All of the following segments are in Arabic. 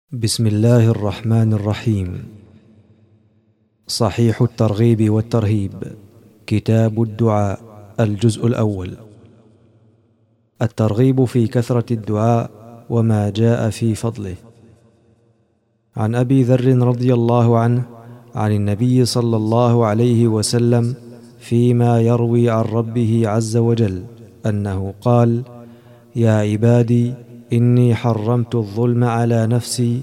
بسم الله الرحمن الرحيم. صحيح الترغيب والترهيب، كتاب الدعاء، الجزء الأول. الترغيب في كثرة الدعاء وما جاء في فضله. عن أبي ذر رضي الله عنه عن النبي صلى الله عليه وسلم فيما يروي عن ربه عز وجل أنه قال: يا عبادي إني حرمت الظلم على نفسي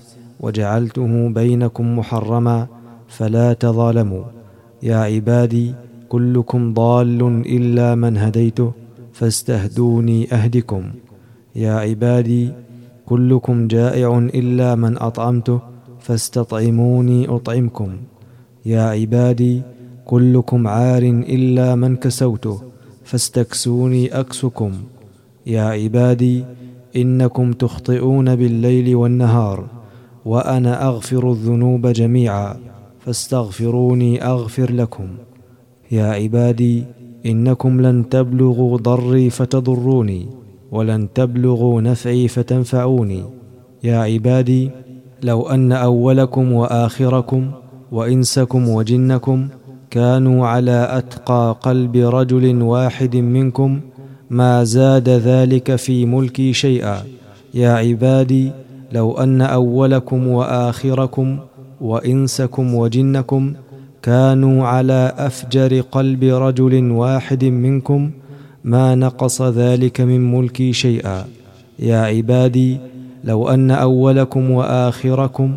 وجعلته بينكم محرما فلا تظالموا. يا عبادي كلكم ضال إلا من هديته فاستهدوني أهدكم. يا عبادي كلكم جائع إلا من أطعمته فاستطعموني أطعمكم. يا عبادي كلكم عار إلا من كسوته فاستكسوني أكسكم. يا عبادي إنكم تخطئون بالليل والنهار وأنا أغفر الذنوب جميعا فاستغفروني أغفر لكم. يا عبادي إنكم لن تبلغوا ضري فتضروني ولن تبلغوا نفعي فتنفعوني. يا عبادي لو أن أولكم وآخركم وإنسكم وجنكم كانوا على أتقى قلب رجل واحد منكم ما زاد ذلك في ملكي شيئا. يا عبادي لو أن أولكم وآخركم وإنسكم وجنكم كانوا على أفجر قلب رجل واحد منكم ما نقص ذلك من ملكي شيئا. يا عبادي لو أن أولكم وآخركم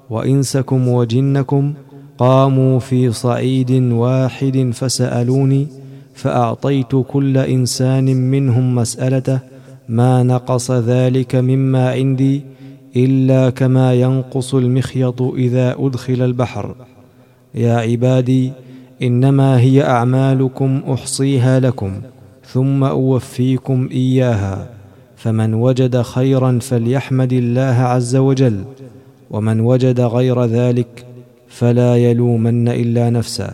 وإنسكم وجنكم قاموا في صعيد واحد فسألوني فأعطيت كل إنسان منهم مسألته ما نقص ذلك مما عندي إلا كما ينقص المخيط إذا أدخل البحر. يا عبادي إنما هي أعمالكم أحصيها لكم ثم أوفيكم إياها، فمن وجد خيرا فليحمد الله عز وجل، ومن وجد غير ذلك فلا يلومن إلا نفسه.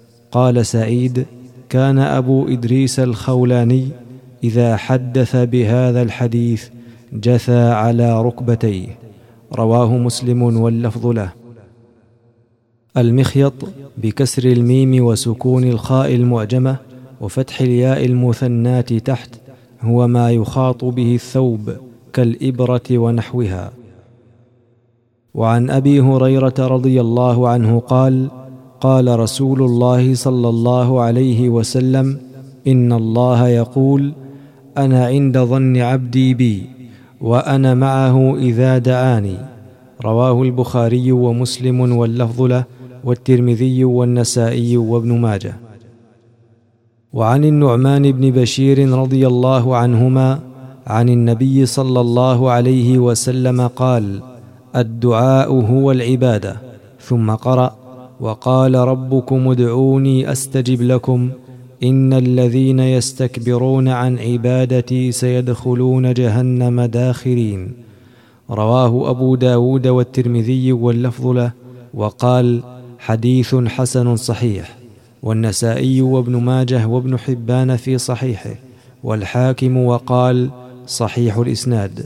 قال سعيد: كان أبو إدريس الخولاني إذا حدث بهذا الحديث جثى على ركبتيه. رواه مسلم واللفظ له. المخيط بكسر الميم وسكون الخاء المعجمة وفتح الياء المثناة تحت هو ما يخاط به الثوب كالإبرة ونحوها. وعن أبي هريرة رضي الله عنه قال: قال رسول الله صلى الله عليه وسلم: إن الله يقول: أنا عند ظن عبدي بي وأنا معه إذا دعاني. رواه البخاري ومسلم واللفظ له والترمذي والنسائي وابن ماجه. وعن النعمان بن بشير رضي الله عنهما عن النبي صلى الله عليه وسلم قال: الدعاء هو العبادة. ثم قرأ: وقال ربكم ادعوني أستجب لكم إن الذين يستكبرون عن عبادتي سيدخلون جهنم داخرين. رواه أبو داود والترمذي واللفظ له وقال: حديث حسن صحيح. والنسائي وابن ماجه وابن حبان في صحيحه، والحاكم وقال: صحيح الإسناد.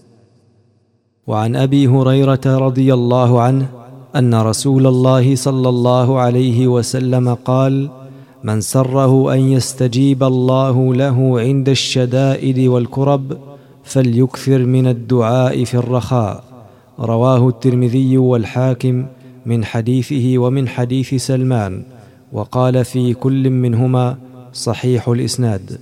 وعن أبي هريرة رضي الله عنه أن رسول الله صلى الله عليه وسلم قال: من سره أن يستجيب الله له عند الشدائد والكرب فليكثر من الدعاء في الرخاء. رواه الترمذي والحاكم من حديثه ومن حديث سلمان، وقال في كل منهما صحيح الإسناد.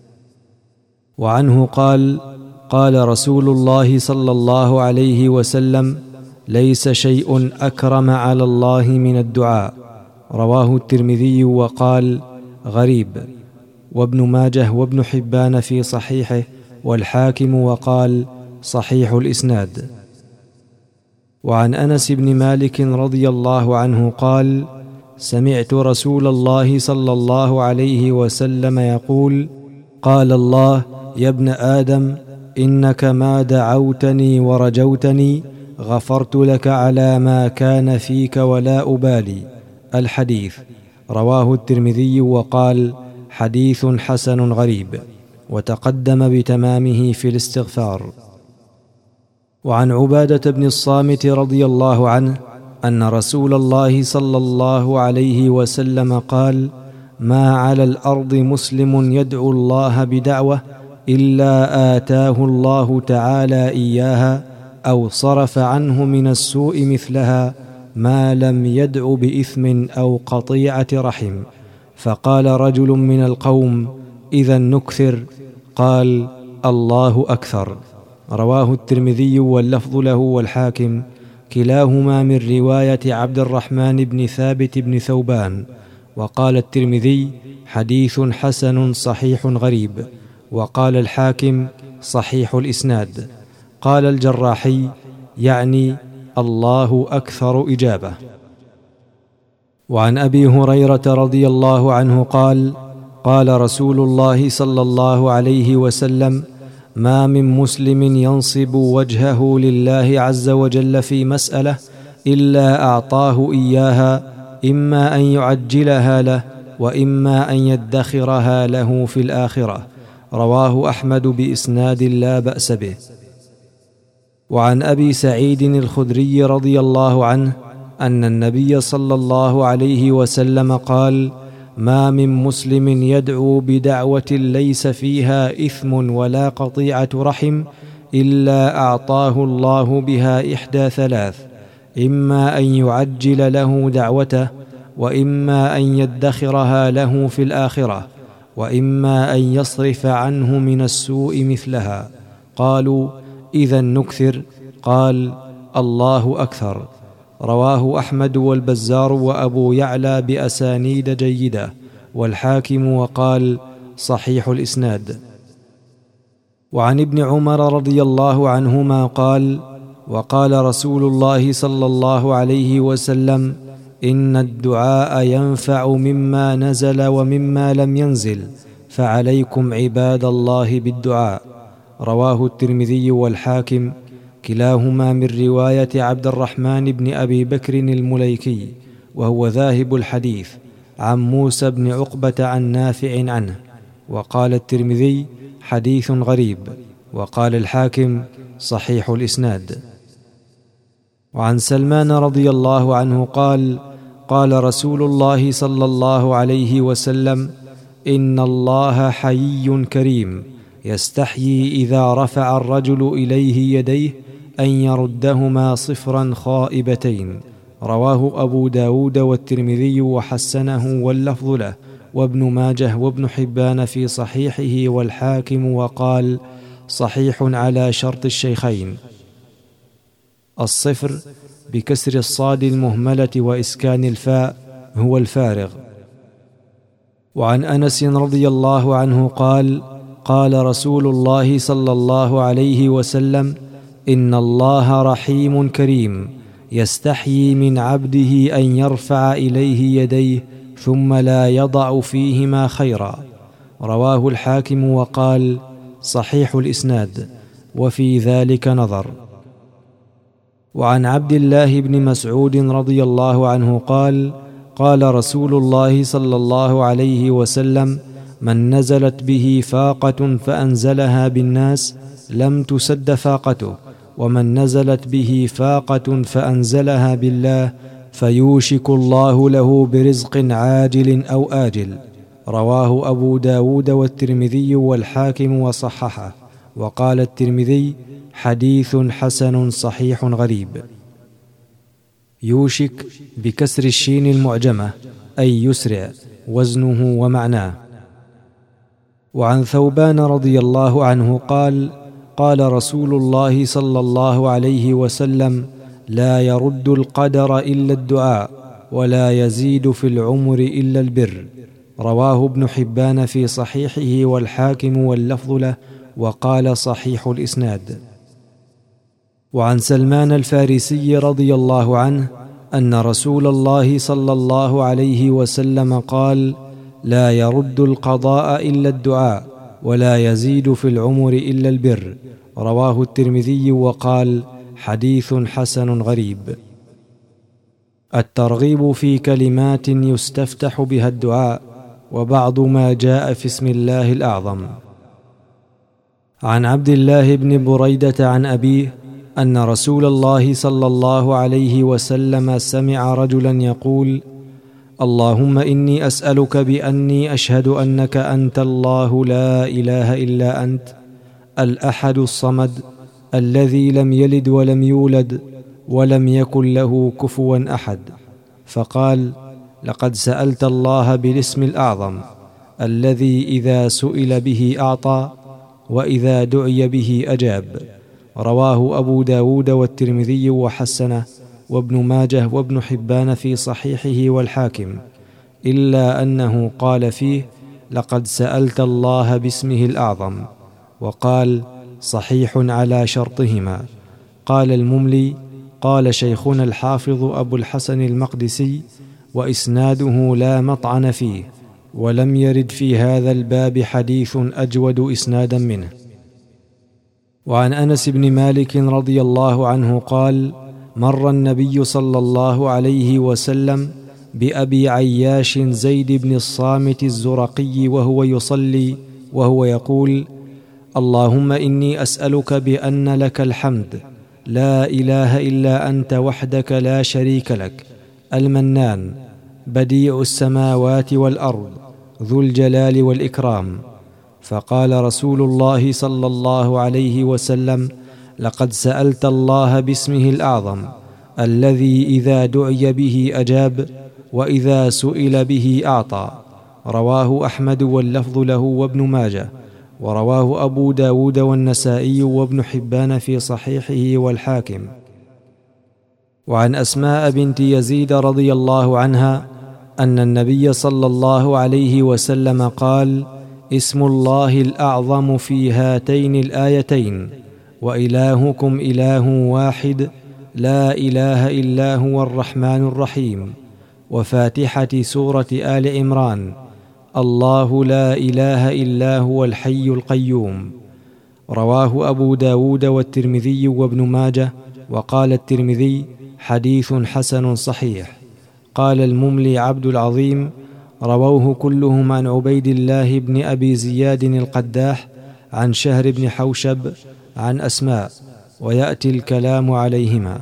وعنه قال: قال رسول الله صلى الله عليه وسلم: ليس شيء أكرم على الله من الدعاء. رواه الترمذي وقال: غريب. وابن ماجه وابن حبان في صحيحه، والحاكم وقال: صحيح الإسناد. وعن أنس بن مالك رضي الله عنه قال: سمعت رسول الله صلى الله عليه وسلم يقول: قال الله: يا ابن آدم إنك ما دعوتني ورجوتني غفرت لك على ما كان فيك ولا أبالي. الحديث. رواه الترمذي وقال: حديث حسن غريب، وتقدم بتمامه في الاستغفار. وعن عبادة بن الصامت رضي الله عنه أن رسول الله صلى الله عليه وسلم قال: ما على الأرض مسلم يدعو الله بدعوة إلا آتاه الله تعالى إياها أو صرف عنه من السوء مثلها، ما لم يدع بإثم أو قطيعة رحم. فقال رجل من القوم: إذا نكثر؟ قال: الله أكثر. رواه الترمذي واللفظ له والحاكم، كلاهما من رواية عبد الرحمن بن ثابت بن ثوبان. وقال الترمذي: حديث حسن صحيح غريب. وقال الحاكم: صحيح الإسناد. قال الجراحي: يعني الله أكثر إجابة. وعن أبي هريرة رضي الله عنه قال: قال رسول الله صلى الله عليه وسلم: ما من مسلم ينصب وجهه لله عز وجل في مسألة إلا أعطاه إياها، إما أن يعجلها له وإما أن يدخرها له في الآخرة. رواه أحمد بإسناد لا بأس به. وعن أبي سعيد الخدري رضي الله عنه أن النبي صلى الله عليه وسلم قال: ما من مسلم يدعو بدعوة ليس فيها إثم ولا قطيعة رحم إلا أعطاه الله بها إحدى ثلاث: إما أن يعجل له دعوته، وإما أن يدخرها له في الآخرة، وإما أن يصرف عنه من السوء مثلها. قالوا: إذا نكثر؟ قال: الله أكثر. رواه أحمد والبزار وأبو يعلى بأسانيد جيدة، والحاكم وقال: صحيح الإسناد. وعن ابن عمر رضي الله عنهما قال: وقال رسول الله صلى الله عليه وسلم: إن الدعاء ينفع مما نزل ومما لم ينزل، فعليكم عباد الله بالدعاء. رواه الترمذي والحاكم، كلاهما من رواية عبد الرحمن بن أبي بكر المليكي، وهو ذاهب الحديث، عن موسى بن عقبة عن نافع عنه. وقال الترمذي: حديث غريب. وقال الحاكم: صحيح الإسناد. وعن سلمان رضي الله عنه قال: قال رسول الله صلى الله عليه وسلم: إن الله حيي كريم، يستحيي إذا رفع الرجل إليه يديه أن يردهما صفرا خائبتين. رواه أبو داود والترمذي وحسنه واللفظ له، وابن ماجه وابن حبان في صحيحه، والحاكم وقال: صحيح على شرط الشيخين. الصفر بكسر الصاد المهملة وإسكان الفاء هو الفارغ. وعن أنس رضي الله عنه قال: قال رسول الله صلى الله عليه وسلم: إن الله رحيم كريم، يستحيي من عبده أن يرفع إليه يديه ثم لا يضع فيهما خيرا. رواه الحاكم وقال: صحيح الإسناد، وفي ذلك نظر. وعن عبد الله بن مسعود رضي الله عنه قال: قال رسول الله صلى الله عليه وسلم: من نزلت به فاقة فأنزلها بالناس لم تسد فاقته، ومن نزلت به فاقة فأنزلها بالله فيوشك الله له برزق عاجل أو آجل. رواه أبو داود والترمذي والحاكم وصححه. وقال الترمذي: حديث حسن صحيح غريب. يوشك بكسر الشين المعجمة أي يسرع، وزنه ومعناه. وعن ثوبان رضي الله عنه قال: قال رسول الله صلى الله عليه وسلم: لا يرد القدر إلا الدعاء، ولا يزيد في العمر إلا البر. رواه ابن حبان في صحيحه والحاكم واللفظ له، وقال: صحيح الإسناد. وعن سلمان الفارسي رضي الله عنه أن رسول الله صلى الله عليه وسلم قال: لا يرد القضاء إلا الدعاء، ولا يزيد في العمر إلا البر. رواه الترمذي وقال: حديث حسن غريب. الترغيب في كلمات يستفتح بها الدعاء، وبعض ما جاء في اسم الله الأعظم. عن عبد الله بن بريدة عن أبيه أن رسول الله صلى الله عليه وسلم سمع رجلا يقول: اللهم إني أسألك بأني أشهد أنك أنت الله لا إله إلا أنت الأحد الصمد الذي لم يلد ولم يولد ولم يكن له كفوا أحد. فقال: لقد سألت الله بالاسم الأعظم الذي إذا سئل به أعطى وإذا دعي به أجاب. رواه أبو داود والترمذي وحسنه وابن ماجه وابن حبان في صحيحه والحاكم، إلا أنه قال فيه: لقد سألت الله باسمه الأعظم، وقال: صحيح على شرطهما. قال المملي: قال شيخنا الحافظ أبو الحسن المقدسي: وإسناده لا مطعن فيه، ولم يرد في هذا الباب حديث أجود إسنادا منه. وعن أنس بن مالك رضي الله عنه قال: مر النبي صلى الله عليه وسلم بأبي عياش زيد بن الصامت الزرقي وهو يصلي وهو يقول: اللهم إني أسألك بأن لك الحمد لا إله إلا أنت وحدك لا شريك لك، المنان، بديع السماوات والأرض، ذو الجلال والإكرام. فقال رسول الله صلى الله عليه وسلم: لقد سألت الله باسمه الأعظم الذي إذا دعي به أجاب وإذا سئل به أعطى. رواه أحمد واللفظ له وابن ماجه، ورواه أبو داود والنسائي وابن حبان في صحيحه والحاكم. وعن أسماء بنت يزيد رضي الله عنها أن النبي صلى الله عليه وسلم قال: اسم الله الأعظم في هاتين الآيتين: وإلهكم إله واحد لا إله إلا هو الرحمن الرحيم، وفاتحة سورة آل عمران: الله لا إله إلا هو الحي القيوم. رواه أبو داود والترمذي وابن ماجه، وقال الترمذي: حديث حسن صحيح. قال المملي عبد العظيم: رووه كلهم عن عبيد الله بن أبي زياد القداح عن شهر بن حوشب عن أسماء، ويأتي الكلام عليهما.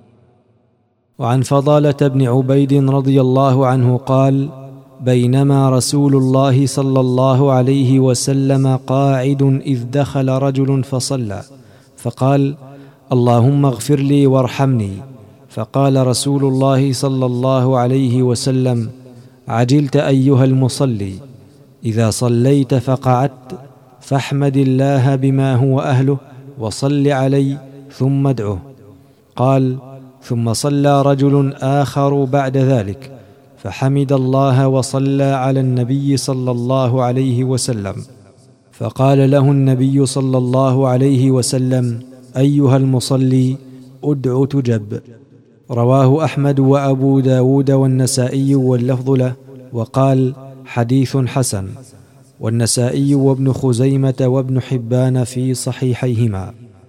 وعن فضالة بن عبيد رضي الله عنه قال: بينما رسول الله صلى الله عليه وسلم قاعد إذ دخل رجل فصلى، فقال: اللهم اغفر لي وارحمني. فقال رسول الله صلى الله عليه وسلم: عجلت أيها المصلي، إذا صليت فقعدت فاحمد الله بما هو أهله وصل علي ثم ادعه. قال: ثم صلى رجل آخر بعد ذلك فحمد الله وصلى على النبي صلى الله عليه وسلم، فقال له النبي صلى الله عليه وسلم: أيها المصلي، ادع تجب. رواه أحمد وأبو داود والنسائي واللفظ له، وقال: حديث حسن. والنسائي وابن خزيمة وابن حبان في صحيحيهما.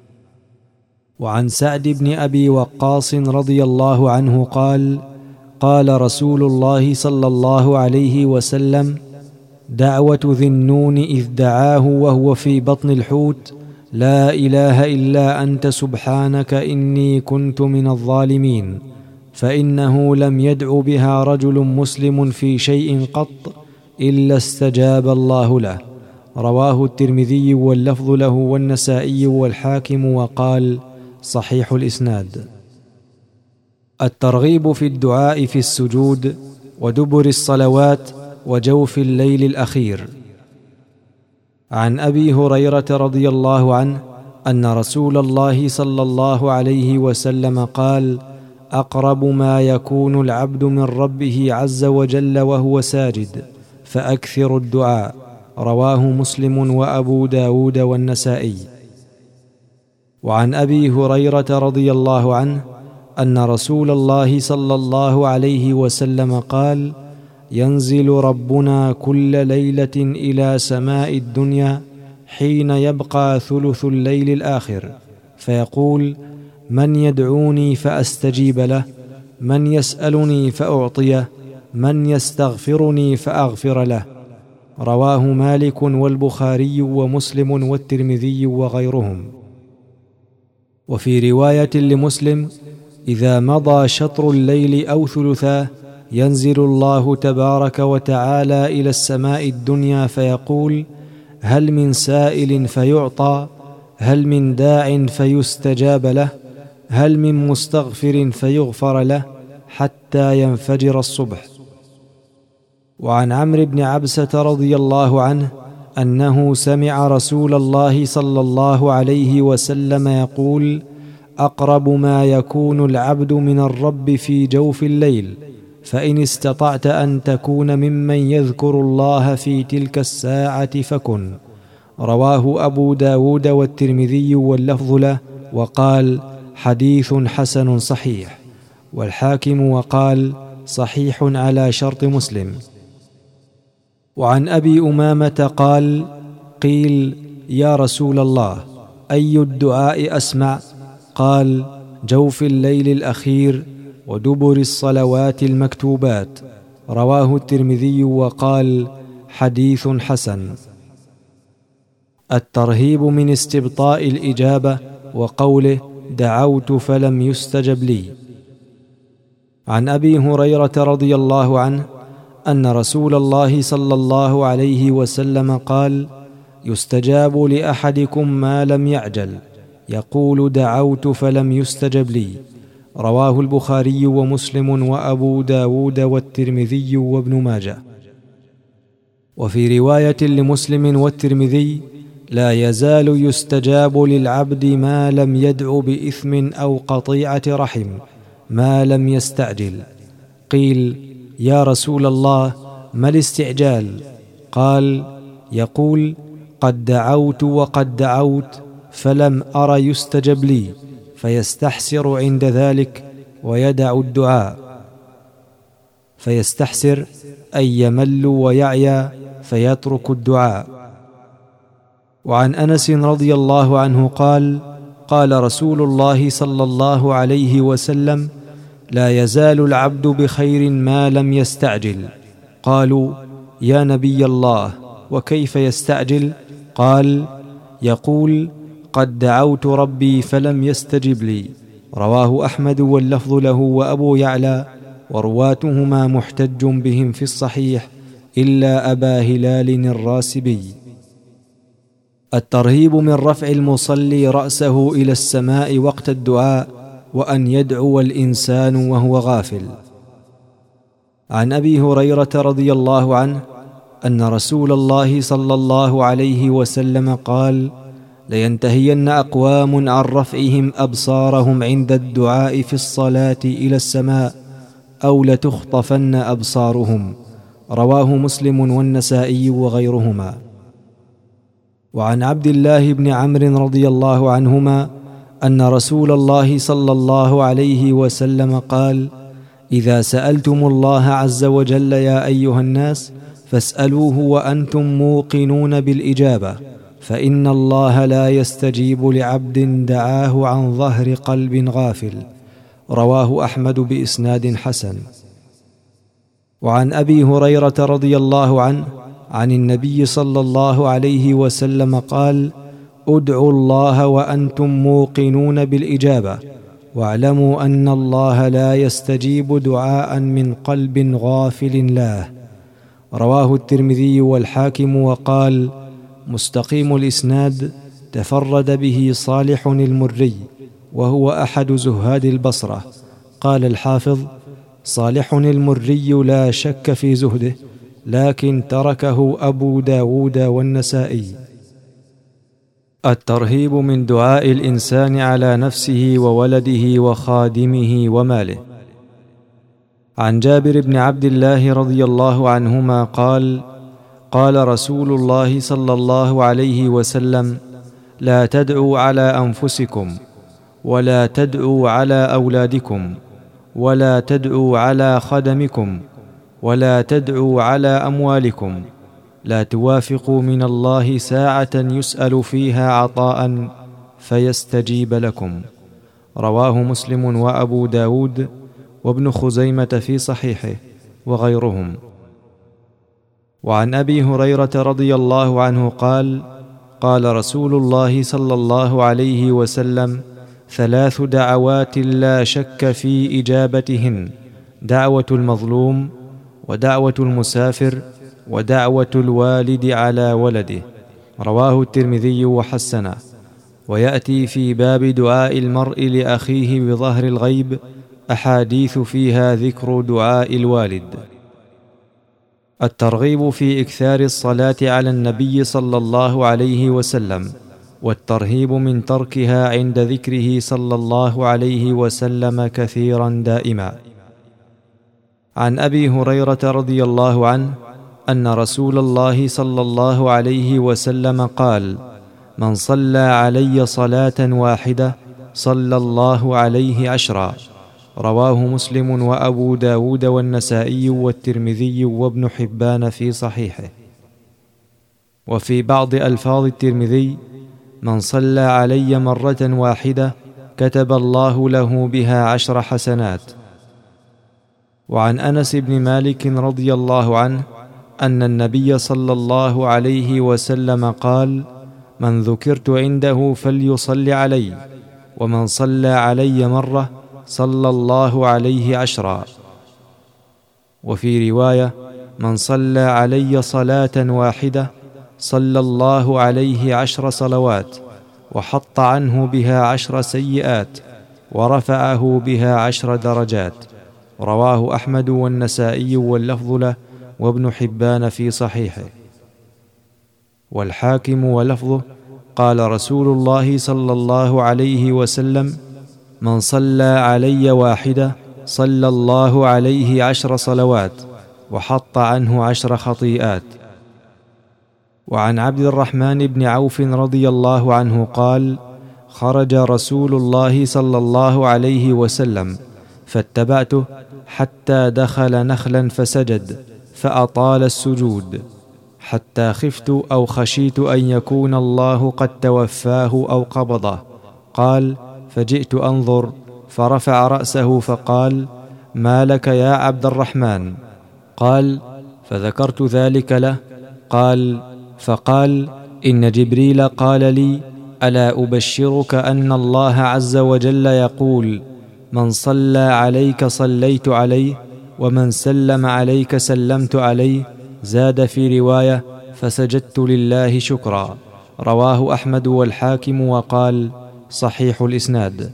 وعن سعد بن أبي وقاص رضي الله عنه قال: قال رسول الله صلى الله عليه وسلم: دعوة ذي النون إذ دعاه وهو في بطن الحوت: لا إله إلا أنت سبحانك إني كنت من الظالمين، فإنه لم يدع بها رجل مسلم في شيء قط إلا استجاب الله له. رواه الترمذي واللفظ له والنسائي والحاكم، وقال: صحيح الإسناد. الترغيب في الدعاء في السجود ودبر الصلوات وجوف الليل الأخير. عن أبي هريرة رضي الله عنه أن رسول الله صلى الله عليه وسلم قال: أقرب ما يكون العبد من ربه عز وجل وهو ساجد، فأكثر الدعاء. رواه مسلم وأبو داود والنسائي. وعن أبي هريرة رضي الله عنه أن رسول الله صلى الله عليه وسلم قال: ينزل ربنا كل ليلة إلى سماء الدنيا حين يبقى ثلث الليل الآخر، فيقول: من يدعوني فأستجيب له، من يسألني فأعطيه، من يستغفرني فأغفر له. رواه مالك والبخاري ومسلم والترمذي وغيرهم. وفي رواية لمسلم: إذا مضى شطر الليل أو ثلثاه ينزل الله تبارك وتعالى إلى السماء الدنيا فيقول: هل من سائل فيعطى؟ هل من داع فيستجاب له؟ هل من مستغفر فيغفر له؟ حتى ينفجر الصبح. وعن عمرو بن عبسة رضي الله عنه أنه سمع رسول الله صلى الله عليه وسلم يقول: أقرب ما يكون العبد من الرب في جوف الليل، فإن استطعت أن تكون ممن يذكر الله في تلك الساعة فكن. رواه أبو داود والترمذي واللفظ له، وقال: حديث حسن صحيح. والحاكم وقال: صحيح على شرط مسلم. وعن أبي أمامة قال: قيل: يا رسول الله، أي الدعاء أسمع؟ قال: جوف الليل الأخير ودبر الصلوات المكتوبات. رواه الترمذي وقال: حديث حسن. الترهيب من استبطاء الإجابة، وقوله: دعوت فلم يستجب لي. عن أبي هريرة رضي الله عنه أن رسول الله صلى الله عليه وسلم قال: يستجاب لأحدكم ما لم يعجل، يقول: دعوت فلم يستجب لي. رواه البخاري ومسلم وأبو داود والترمذي وابن ماجه. وفي رواية لمسلم والترمذي: لا يزال يستجاب للعبد ما لم يدع بإثم أو قطيعة رحم، ما لم يستعجل. قيل: يا رسول الله، ما الاستعجال؟ قال: يقول: قد دعوت وقد دعوت فلم أر يستجب لي، فيستحسر عند ذلك ويدع الدعاء. فيستحسر أي يمل ويعيا فيترك الدعاء. وعن أنس رضي الله عنه قال: قال رسول الله صلى الله عليه وسلم: لا يزال العبد بخير ما لم يستعجل. قالوا: يا نبي الله، وكيف يستعجل؟ قال: يقول: قد دعوت ربي فلم يستجب لي. رواه أحمد واللفظ له وأبو يعلى، ورواتهما محتج بهم في الصحيح إلا أبا هلال الراسبي. الترهيب من رفع المصلي رأسه إلى السماء وقت الدعاء، وأن يدعو الإنسان وهو غافل. عن أبي هريرة رضي الله عنه أن رسول الله صلى الله عليه وسلم قال: لينتهين أقوام عن رفعهم أبصارهم عند الدعاء في الصلاة إلى السماء، أو لتخطفن أبصارهم. رواه مسلم والنسائي وغيرهما. وعن عبد الله بن عمرو رضي الله عنهما أن رسول الله صلى الله عليه وسلم قال: إذا سألتم الله عز وجل يا أيها الناس فاسألوه وأنتم موقنون بالإجابة، فإن الله لا يستجيب لعبد دعاه عن ظهر قلب غافل. رواه أحمد بإسناد حسن. وعن أبي هريرة رضي الله عنه عن النبي صلى الله عليه وسلم قال: ادعوا الله وأنتم موقنون بالإجابة، واعلموا أن الله لا يستجيب دعاء من قلب غافل له. رواه الترمذي والحاكم وقال: مستقيم الإسناد، تفرد به صالح المري، وهو أحد زهاد البصرة. قال الحافظ: صالح المري لا شك في زهده، لكن تركه أبو داود والنسائي. الترهيب من دعاء الإنسان على نفسه وولده وخادمه وماله. عن جابر بن عبد الله رضي الله عنهما قال: قال رسول الله صلى الله عليه وسلم: لا تدعوا على أنفسكم، ولا تدعوا على أولادكم، ولا تدعوا على خدمكم، ولا تدعوا على أموالكم، لا توافقوا من الله ساعة يسأل فيها عطاء فيستجيب لكم. رواه مسلم وأبو داود وابن خزيمة في صحيحه وغيرهم. وعن أبي هريرة رضي الله عنه قال: قال رسول الله صلى الله عليه وسلم: 3 دعوات لا شك في إجابتهن: دعوة المظلوم، ودعوة المسافر، ودعوة الوالد على ولده. رواه الترمذي وحسنه. ويأتي في باب دعاء المرء لأخيه بظهر الغيب أحاديث فيها ذكر دعاء الوالد. الترغيب في إكثار الصلاة على النبي صلى الله عليه وسلم، والترهيب من تركها عند ذكره صلى الله عليه وسلم كثيرا دائما. عن أبي هريرة رضي الله عنه أن رسول الله صلى الله عليه وسلم قال: من صلى علي صلاة واحدة صلى الله عليه 10. رواه مسلم وأبو داود والنسائي والترمذي وابن حبان في صحيحه. وفي بعض ألفاظ الترمذي: من صلى علي مرة واحدة كتب الله له بها 10 حسنات. وعن أنس بن مالك رضي الله عنه أن النبي صلى الله عليه وسلم قال: من ذكرت عنده فليصل علي، ومن صلى علي مرة صلى الله عليه 10. وفي رواية: من صلى علي صلاة واحدة صلى الله عليه 10 صلوات، وحط عنه بها 10 سيئات، ورفعه بها 10 درجات. رواه أحمد والنسائي واللفظ له، وابن حبان في صحيحه. والحاكم ولفظه: قال رسول الله صلى الله عليه وسلم: من صلى علي واحدة صلى الله عليه 10 صلوات، وحط عنه 10 خطيئات. وعن عبد الرحمن بن عوف رضي الله عنه قال: خرج رسول الله صلى الله عليه وسلم فاتبعته حتى دخل نخلا فسجد، فأطال السجود، حتى خفت أو خشيت أن يكون الله قد توفاه أو قبضه. قال: فجئت أنظر، فرفع رأسه فقال: ما لك يا عبد الرحمن؟ قال: فذكرت ذلك له. فقال: إن جبريل قال لي: ألا أبشرك أن الله عز وجل يقول: من صلى عليك صليت عليه، ومن سلم عليك سلمت عليه. زاد في رواية: فسجدت لله شكرا. رواه أحمد والحاكم وقال: صحيح الإسناد.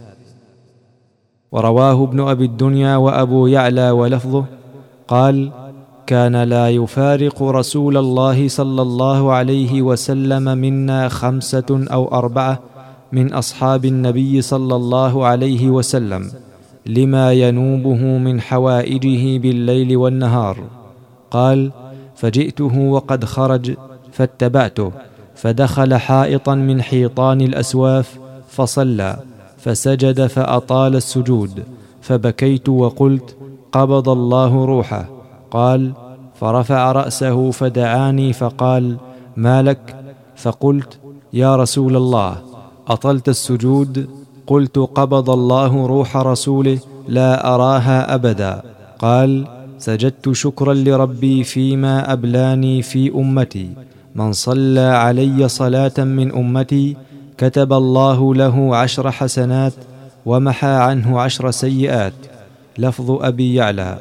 ورواه ابن أبي الدنيا وأبو يعلى ولفظه قال: كان لا يفارق رسول الله صلى الله عليه وسلم منا 5 أو 4 من أصحاب النبي صلى الله عليه وسلم، لما ينوبه من حوائجه بالليل والنهار. قال: فجئته وقد خرج فاتبعته، فدخل حائطا من حيطان الأسواف فصلى، فسجد فأطال السجود، فبكيت وقلت: قبض الله روحه. قال: فرفع رأسه فدعاني فقال: ما لك؟ فقلت: يا رسول الله، أطلت السجود؟ قلت: قبض الله روح رسوله لا أراها أبدا. قال: سجدت شكرا لربي فيما أبلاني في أمتي. من صلى علي صلاة من أمتي كتب الله له 10 حسنات، ومحى عنه 10 سيئات. لفظ أبي يعلى.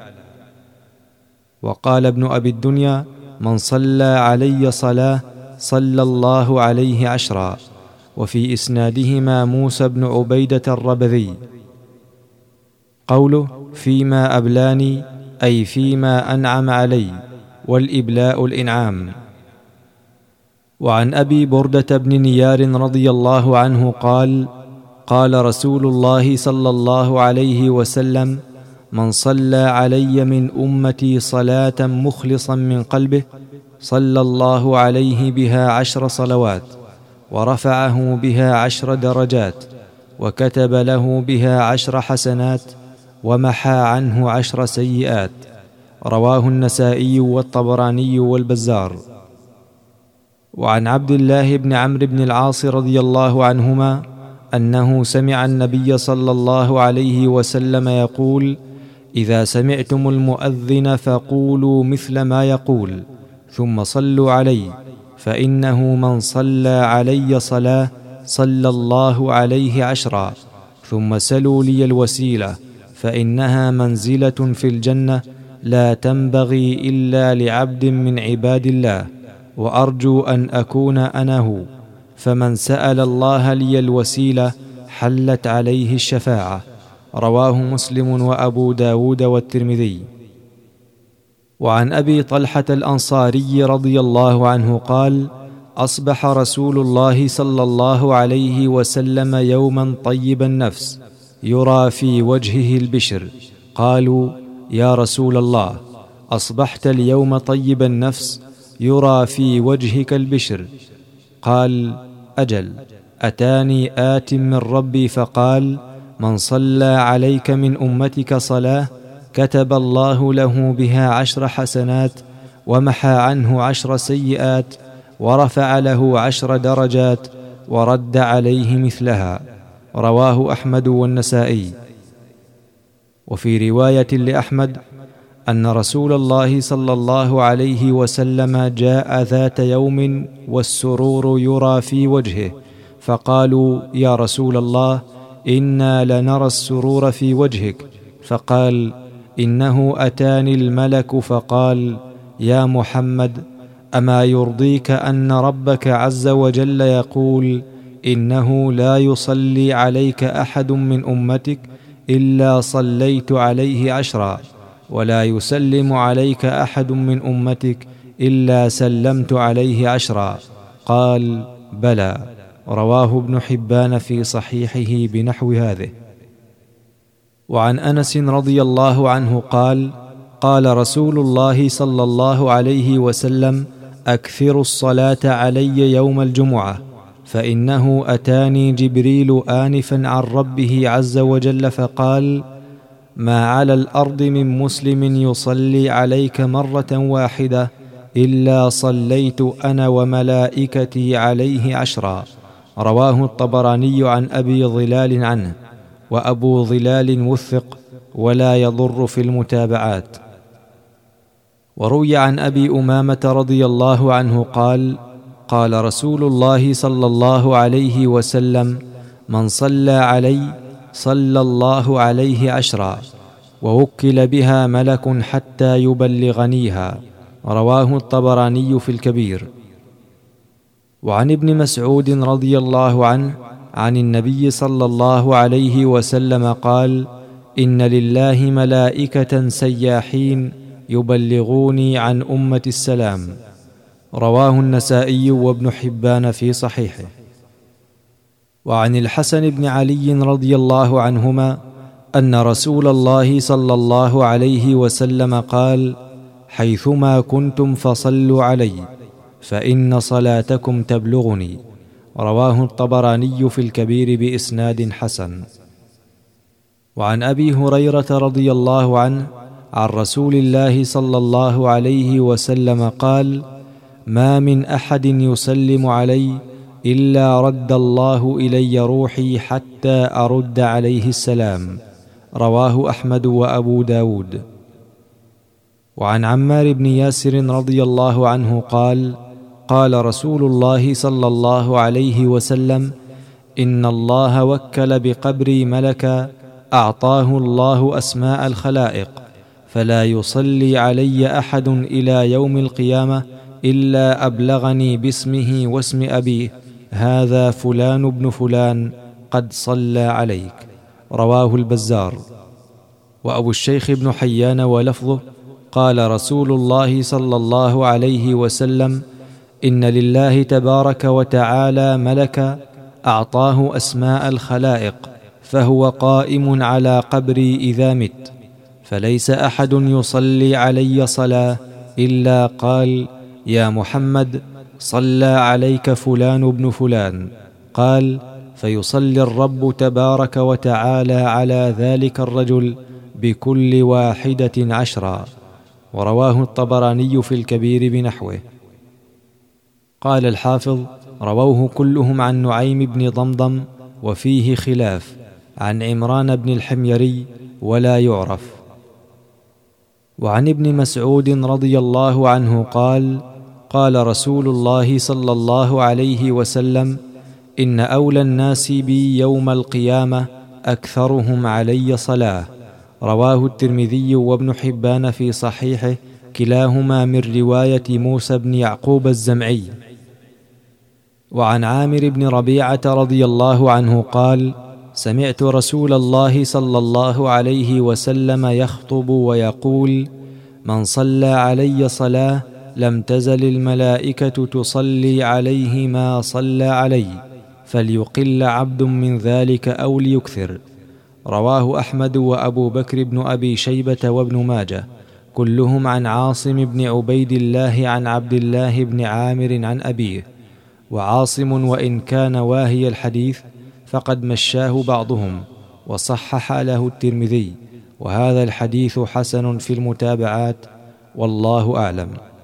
وقال ابن أبي الدنيا: من صلى علي صلاة صلى الله عليه 10. وفي إسنادهما موسى بن عبيدة الربذي. قوله: فيما أبلاني أي فيما أنعم علي، والإبلاء الإنعام. وعن أبي بردة بن نيار رضي الله عنه قال: قال رسول الله صلى الله عليه وسلم: من صلى علي من أمتي صلاة مخلصا من قلبه صلى الله عليه بها 10 صلوات، ورفعه بها 10 درجات، وكتب له بها 10 حسنات، ومحى عنه 10 سيئات. رواه النسائي والطبراني والبزار. وعن عبد الله بن عمرو بن العاص رضي الله عنهما أنه سمع النبي صلى الله عليه وسلم يقول: إذا سمعتم المؤذن فقولوا مثل ما يقول، ثم صلوا علي، فإنه من صلى علي صلاة صلى الله عليه 10، ثم سلوا لي الوسيلة، فإنها منزلة في الجنة لا تنبغي إلا لعبد من عباد الله، وأرجو أن أكون أنا هو. فمن سأل الله لي الوسيلة حلت عليه الشفاعة. رواه مسلم وأبو داود والترمذي. وعن أبي طلحة الأنصاري رضي الله عنه قال: أصبح رسول الله صلى الله عليه وسلم يوما طيب النفس يرى في وجهه البشر. قالوا: يا رسول الله، أصبحت اليوم طيب النفس يرى في وجهك البشر؟ قال: أجل، أتاني آت من ربي فقال: من صلى عليك من أمتك صلاة كتب الله له بها 10 حسنات، ومحى عنه 10 سيئات، ورفع له 10 درجات، ورد عليه مثلها. رواه أحمد والنسائي. وفي رواية لأحمد أن رسول الله صلى الله عليه وسلم جاء ذات يوم والسرور يرى في وجهه، فقالوا: يا رسول الله، إنا لنرى السرور في وجهك. فقال: إنه أتاني الملك فقال: يا محمد، أما يرضيك أن ربك عز وجل يقول: إنه لا يصلي عليك أحد من أمتك إلا صليت عليه 10، ولا يسلم عليك أحد من أمتك إلا سلمت عليه 10. قال: بلى. رواه ابن حبان في صحيحه بنحو هذه. وعن أنس رضي الله عنه قال: قال رسول الله صلى الله عليه وسلم: أكثروا الصلاة علي يوم الجمعة، فإنه أتاني جبريل آنفا عن ربه عز وجل فقال: ما على الأرض من مسلم يصلي عليك مرة واحدة إلا صليت أنا وملائكتي عليه 10. رواه الطبراني عن أبي ظلال عنه، وأبو ظلال وثق ولا يضر في المتابعات. وروي عن أبي أمامة رضي الله عنه قال: قال رسول الله صلى الله عليه وسلم: من صلى علي صلى الله عليه 10، ووكل بها ملك حتى يبلغنيها. رواه الطبراني في الكبير. وعن ابن مسعود رضي الله عنه عن النبي صلى الله عليه وسلم قال: إن لله ملائكة سياحين يبلغوني عن أمة السلام. رواه النسائي وابن حبان في صحيحه. وعن الحسن بن علي رضي الله عنهما أن رسول الله صلى الله عليه وسلم قال: حيثما كنتم فصلوا علي، فإن صلاتكم تبلغني. رواه الطبراني في الكبير بإسناد حسن. وعن أبي هريرة رضي الله عنه عن رسول الله صلى الله عليه وسلم قال: ما من أحد يسلم علي إلا رد الله إلي روحي حتى أرد عليه السلام. رواه أحمد وأبو داود. وعن عمار بن ياسر رضي الله عنه قال: قال رسول الله صلى الله عليه وسلم: إن الله وكل بقبري ملكا أعطاه الله أسماء الخلائق، فلا يصلي علي أحد إلى يوم القيامة إلا أبلغني باسمه واسم أبيه: هذا فلان بن فلان قد صلى عليك. رواه البزار. وأبو الشيخ بن حيان ولفظه: قال رسول الله صلى الله عليه وسلم: إن لله تبارك وتعالى ملكا أعطاه أسماء الخلائق، فهو قائم على قبري إذا مت، فليس أحد يصلي علي صلاة إلا قال: يا محمد، صلى عليك فلان بن فلان. قال: فيصلي الرب تبارك وتعالى على ذلك الرجل بكل واحدة 10. ورواه الطبراني في الكبير بنحوه. قال الحافظ: رووه كلهم عن نعيم بن ضمضم، وفيه خلاف، عن عمران بن الحميري ولا يعرف. وعن ابن مسعود رضي الله عنه قال: قال رسول الله صلى الله عليه وسلم: إن أولى الناس بي يوم القيامة أكثرهم علي صلاة. رواه الترمذي وابن حبان في صحيحه، كلاهما من رواية موسى بن يعقوب الزمعي. وعن عامر بن ربيعة رضي الله عنه قال: سمعت رسول الله صلى الله عليه وسلم يخطب ويقول: من صلى علي صلاة لم تزل الملائكة تصلي عليه ما صلى علي، فليقل عبد من ذلك أو ليكثر. رواه أحمد وأبو بكر بن أبي شيبة وابن ماجه، كلهم عن عاصم بن عبيد الله عن عبد الله بن عامر عن أبيه. وعاصم وإن كان واهي الحديث فقد مشاه بعضهم وصحح له الترمذي، وهذا الحديث حسن في المتابعات، والله أعلم.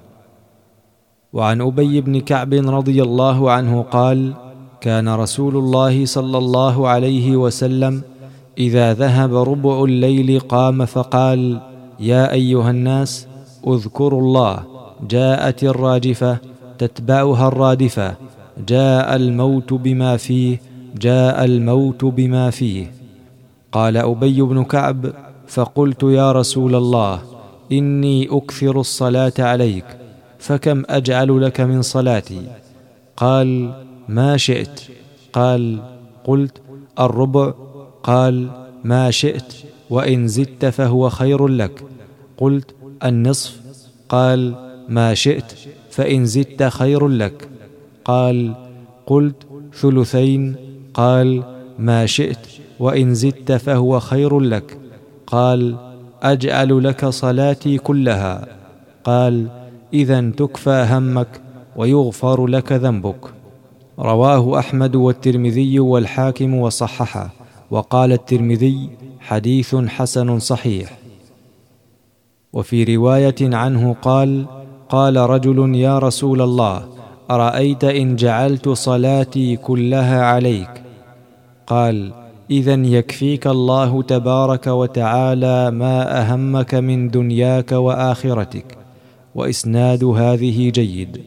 وعن أبي بن كعب رضي الله عنه قال: كان رسول الله صلى الله عليه وسلم إذا ذهب ربع الليل قام فقال: يا أيها الناس اذكروا الله، جاءت الراجفة تتبعها الرادفة، جاء الموت بما فيه، جاء الموت بما فيه. قال أبي بن كعب: فقلت يا رسول الله إني أكثر الصلاة عليك، فكم أجعل لك من صلاتي؟ قال: ما شئت. قال: قلت: الربع؟ قال: ما شئت، وإن زدت فهو خير لك. قلت: النصف؟ قال: ما شئت، فإن زدت خير لك. قال: قلت: ثلثين؟ قال: ما شئت، وإن زدت فهو خير لك. قال: أجعل لك صلاتي كلها. قال: إذن تكفى همك ويغفر لك ذنبك. رواه أحمد والترمذي والحاكم وصححه، وقال الترمذي: حديث حسن صحيح. وفي رواية عنه قال: قال رجل: يا رسول الله، أرأيت إن جعلت صلاتي كلها عليك؟ قال: إذن يكفيك الله تبارك وتعالى ما أهمك من دنياك وآخرتك. وإسناد هذه جيد.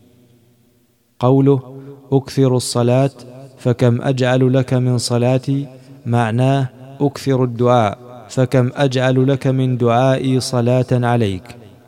قوله: أكثر الصلاة، فكم أجعل لك من صلاتي، معناه أكثر الدعاء، فكم أجعل لك من دعائي صلاة عليك.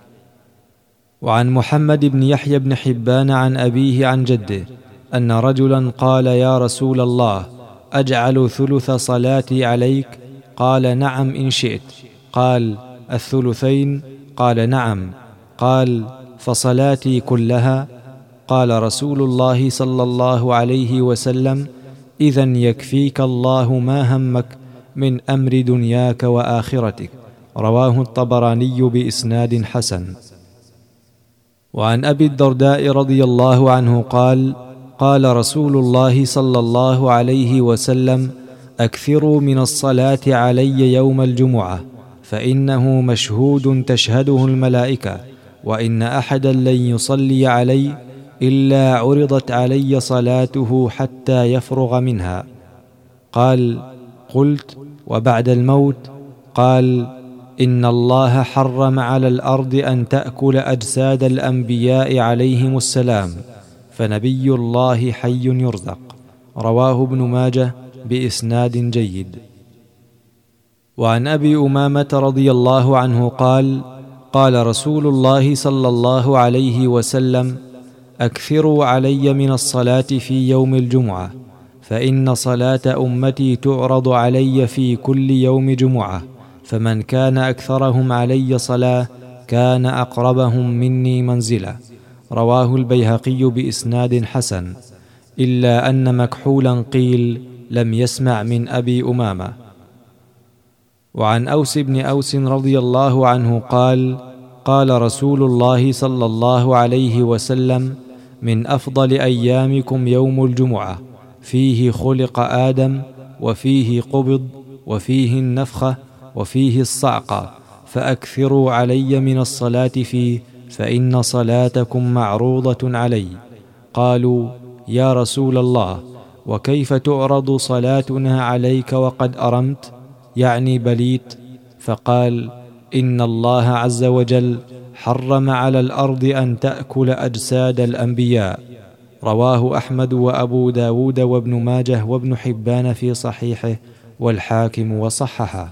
وعن محمد بن يحيى بن حبان عن أبيه عن جده أن رجلا قال: يا رسول الله، أجعل ثلث صلاتي عليك؟ قال: نعم إن شئت. قال: الثلثين؟ قال: نعم. قال: فصلاتي كلها؟ قال رسول الله صلى الله عليه وسلم: إذن يكفيك الله ما همك من أمر دنياك وآخرتك. رواه الطبراني بإسناد حسن. وعن أبي الدرداء رضي الله عنه قال: قال رسول الله صلى الله عليه وسلم: أكثروا من الصلاة علي يوم الجمعة، فإنه مشهود تشهده الملائكة، وإن أحدا لن يصلي علي إلا عرضت علي صلاته حتى يفرغ منها. قال: قلت: وبعد الموت؟ قال: إن الله حرم على الأرض أن تأكل أجساد الأنبياء عليهم السلام، فنبي الله حي يرزق. رواه ابن ماجه بإسناد جيد. وعن أبي أمامة رضي الله عنه قال: قال رسول الله صلى الله عليه وسلم: أكثروا علي من الصلاة في يوم الجمعة، فإن صلاة أمتي تعرض علي في كل يوم جمعة، فمن كان أكثرهم علي صلاة كان أقربهم مني منزلة. رواه البيهقي بإسناد حسن، إلا أن مكحولا قيل لم يسمع من أبي أمامة. وعن أوس بن أوس رضي الله عنه قال: قال رسول الله صلى الله عليه وسلم: من أفضل أيامكم يوم الجمعة، فيه خلق آدم، وفيه قبض، وفيه النفخة، وفيه الصعقة، فأكثروا علي من الصلاة فيه، فإن صلاتكم معروضة علي. قالوا: يا رسول الله، وكيف تعرض صلاتنا عليك وقد أرمت؟ يعني بليت. فقال: إن الله عز وجل حرم على الأرض أن تأكل أجساد الأنبياء. رواه أحمد وأبو داود وابن ماجه وابن حبان في صحيحه، والحاكم وصححه.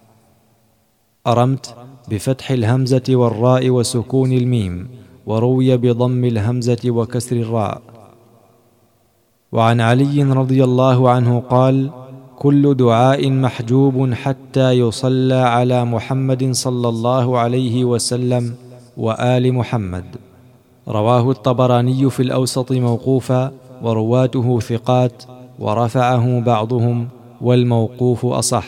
أرمت بفتح الهمزة والراء وسكون الميم، وروي بضم الهمزة وكسر الراء. وعن علي رضي الله عنه قال: كل دعاء محجوب حتى يصلى على محمد صلى الله عليه وسلم وآل محمد. رواه الطبراني في الأوسط موقوفا، ورواته ثقات، ورفعه بعضهم، والموقوف أصح.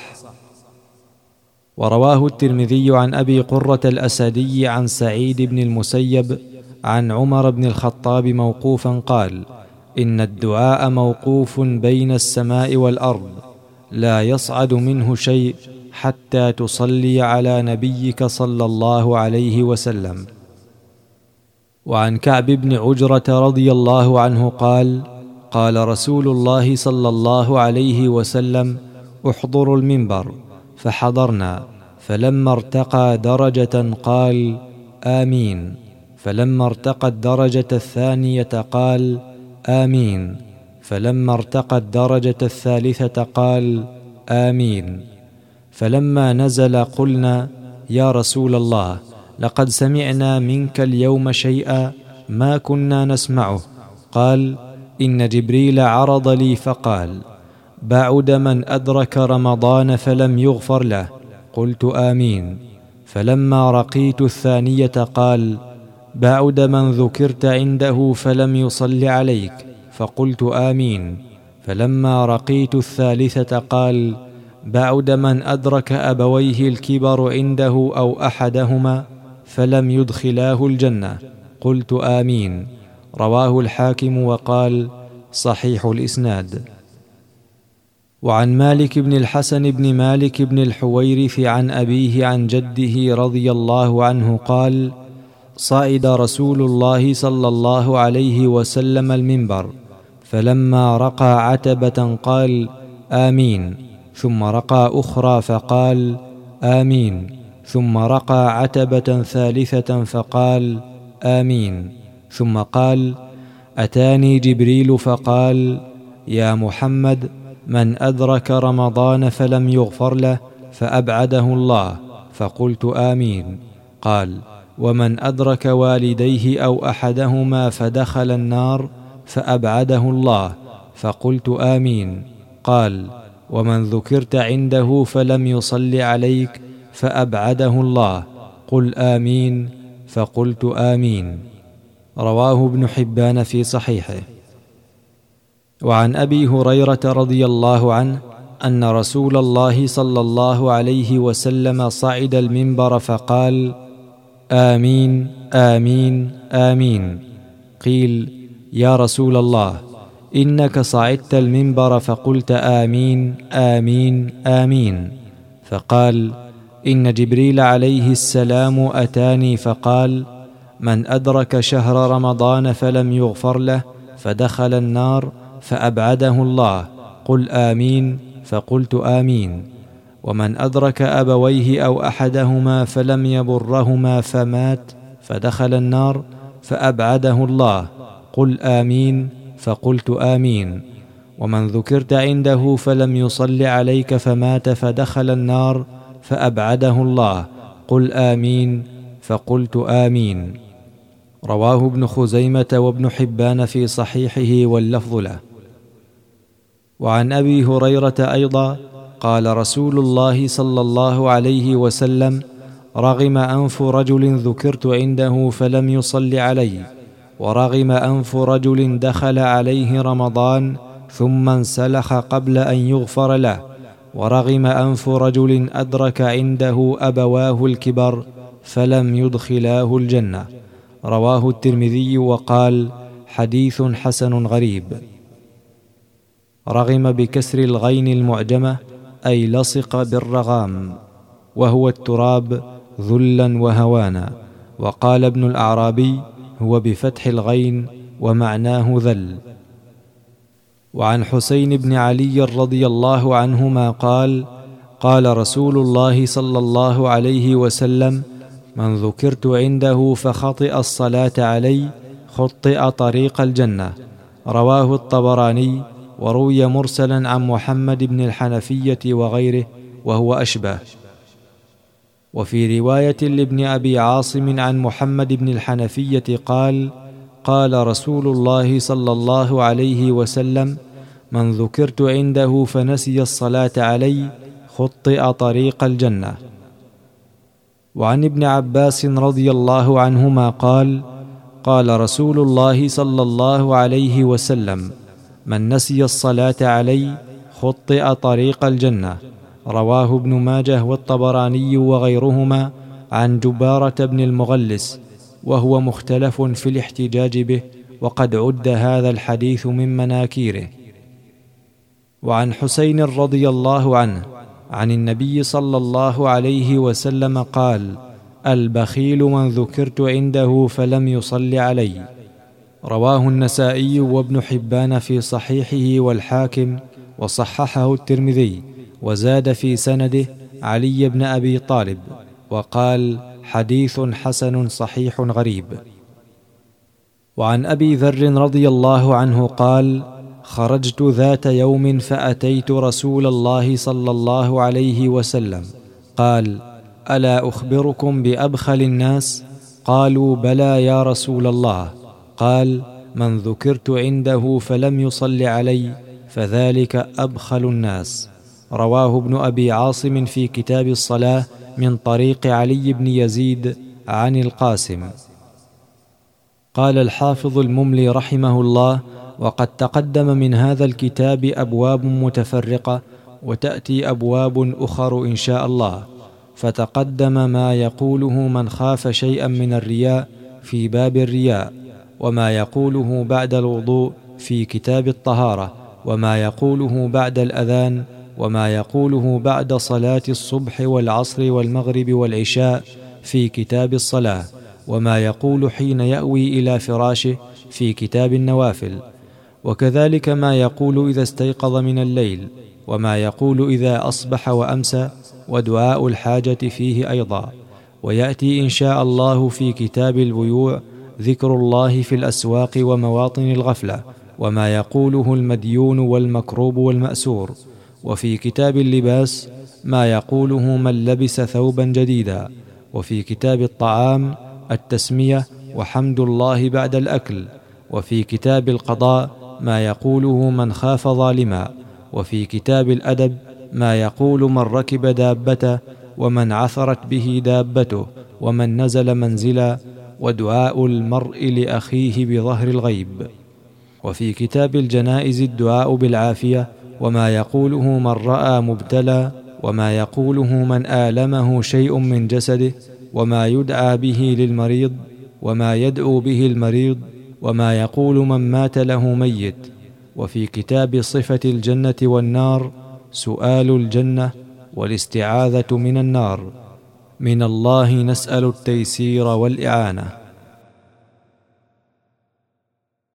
ورواه الترمذي عن أبي قرة الأسدي عن سعيد بن المسيب عن عمر بن الخطاب موقوفا قال: إن الدعاء موقوف بين السماء والأرض، لا يصعد منه شيء حتى تصلي على نبيك صلى الله عليه وسلم. وعن كعب بن عجرة رضي الله عنه قال: قال رسول الله صلى الله عليه وسلم: احضروا المنبر، فحضرنا، فلما ارتقى درجة قال: آمين، فلما ارتقى الدرجة الثانية قال: آمين، فلما ارتقى الدرجة الثالثة قال: آمين، فلما نزل قلنا: يا رسول الله، لقد سمعنا منك اليوم شيئا ما كنا نسمعه. قال: إن جبريل عرض لي فقال: بعد من أدرك رمضان فلم يغفر له. قلت: آمين. فلما رقيت الثانية قال: بعد من ذكرت عنده فلم يصل عليك. فقلت: آمين. فلما رقيت الثالثة قال: بعد من أدرك أبويه الكبر عنده أو أحدهما فلم يدخلاه الجنة. قلت: آمين. رواه الحاكم وقال: صحيح الإسناد. وعن مالك بن الحسن بن مالك بن الحويرث عن أبيه عن جده رضي الله عنه قال: صعد رسول الله صلى الله عليه وسلم المنبر، فلما رقى عتبة قال: آمين، ثم رقى أخرى فقال: آمين، ثم رقى عتبة ثالثة فقال: آمين، ثم قال: أتاني جبريل فقال: يا محمد، من أدرك رمضان فلم يغفر له فأبعده الله. فقلت: آمين. قال: ومن أدرك والديه أو أحدهما فدخل النار فأبعده الله. فقلت: آمين. قال: ومن ذكرت عنده فلم يصل عليك فأبعده الله. قل آمين. فقلت: آمين. رواه ابن حبان في صحيحه. وعن أبي هريرة رضي الله عنه أن رسول الله صلى الله عليه وسلم صعد المنبر فقال: آمين، آمين، آمين. قيل: يا رسول الله، إنك صعدت المنبر فقلت آمين، آمين، آمين. فقال: إن جبريل عليه السلام أتاني فقال: من أدرك شهر رمضان فلم يغفر له فدخل النار فأبعده الله. قل آمين. فقلت: آمين. ومن أدرك أبويه أو أحدهما فلم يبرهما فمات فدخل النار فأبعده الله. قل آمين. فقلت: آمين. ومن ذكرت عنده فلم يصل عليك فمات فدخل النار فأبعده الله. قل آمين. فقلت: آمين. رواه ابن خزيمة وابن حبان في صحيحه واللفظ له. وعن أبي هريرة أيضا قال رسول الله صلى الله عليه وسلم: رغم أنف رجل ذكرت عنده فلم يصل علي، ورغم أنف رجل دخل عليه رمضان ثم انسلخ قبل أن يغفر له، ورغم أنف رجل أدرك عنده أبواه الكبر فلم يدخلاه الجنة. رواه الترمذي وقال: حديث حسن غريب. رغم بكسر الغين المعجمة أي لصق بالرغام، وهو التراب ذلا وهوانا. وقال ابن الأعرابي: هو بفتح الغين ومعناه ذل. وعن حسين بن علي رضي الله عنهما قال: قال رسول الله صلى الله عليه وسلم: من ذكرت عنده فخطئ الصلاة علي خطئ طريق الجنة. رواه الطبراني وروي مرسلا عن محمد بن الحنفية وغيره وهو أشبه. وفي رواية لابن أبي عاصم عن محمد بن الحنفية قال: قال رسول الله صلى الله عليه وسلم: من ذكرت عنده فنسي الصلاة علي خطئ طريق الجنة. وعن ابن عباس رضي الله عنهما قال: قال رسول الله صلى الله عليه وسلم: من نسي الصلاة علي خطئ طريق الجنة. رواه ابن ماجه والطبراني وغيرهما عن جبارة بن المغلس، وهو مختلف في الاحتجاج به، وقد عد هذا الحديث من مناكيره. وعن حسين رضي الله عنه عن النبي صلى الله عليه وسلم قال: البخيل من ذكرت عنده فلم يصل علي. رواه النسائي وابن حبان في صحيحه والحاكم، وصححه الترمذي، وزاد في سنده علي بن أبي طالب، وقال: حديث حسن صحيح غريب. وعن أبي ذر رضي الله عنه قال: خرجت ذات يوم فأتيت رسول الله صلى الله عليه وسلم، قال: ألا أخبركم بأبخل الناس؟ قالوا: بلى يا رسول الله. قال: من ذكرت عنده فلم يصل علي فذلك أبخل الناس. رواه ابن أبي عاصم في كتاب الصلاة من طريق علي بن يزيد عن القاسم. قال الحافظ المملي رحمه الله: وقد تقدم من هذا الكتاب أبواب متفرقة، وتأتي أبواب أخر إن شاء الله. فتقدم ما يقوله من خاف شيئا من الرياء في باب الرياء، وما يقوله بعد الوضوء في كتاب الطهارة، وما يقوله بعد الأذان، وما يقوله بعد صلاة الصبح والعصر والمغرب والعشاء في كتاب الصلاة، وما يقول حين يأوي إلى فراشه في كتاب النوافل، وكذلك ما يقول إذا استيقظ من الليل، وما يقول إذا أصبح وأمسى، ودعاء الحاجة فيه أيضا. ويأتي إن شاء الله في كتاب البيوع ذكر الله في الأسواق ومواطن الغفلة، وما يقوله المديون والمكروب والمأسور. وفي كتاب اللباس ما يقوله من لبس ثوبا جديدا. وفي كتاب الطعام التسمية وحمد الله بعد الأكل. وفي كتاب القضاء ما يقوله من خاف ظالما. وفي كتاب الأدب ما يقول من ركب دابته، ومن عثرت به دابته، ومن نزل منزلا، ودعاء المرء لأخيه بظهر الغيب. وفي كتاب الجنائز الدعاء بالعافية، وما يقوله من رأى مبتلى، وما يقوله من آلمه شيء من جسده، وما يدعى به للمريض، وما يدعو به المريض، وما يقول من مات له ميت. وفي كتاب صفة الجنة والنار سؤال الجنة والاستعاذة من النار. من الله نسأل التيسير والإعانة.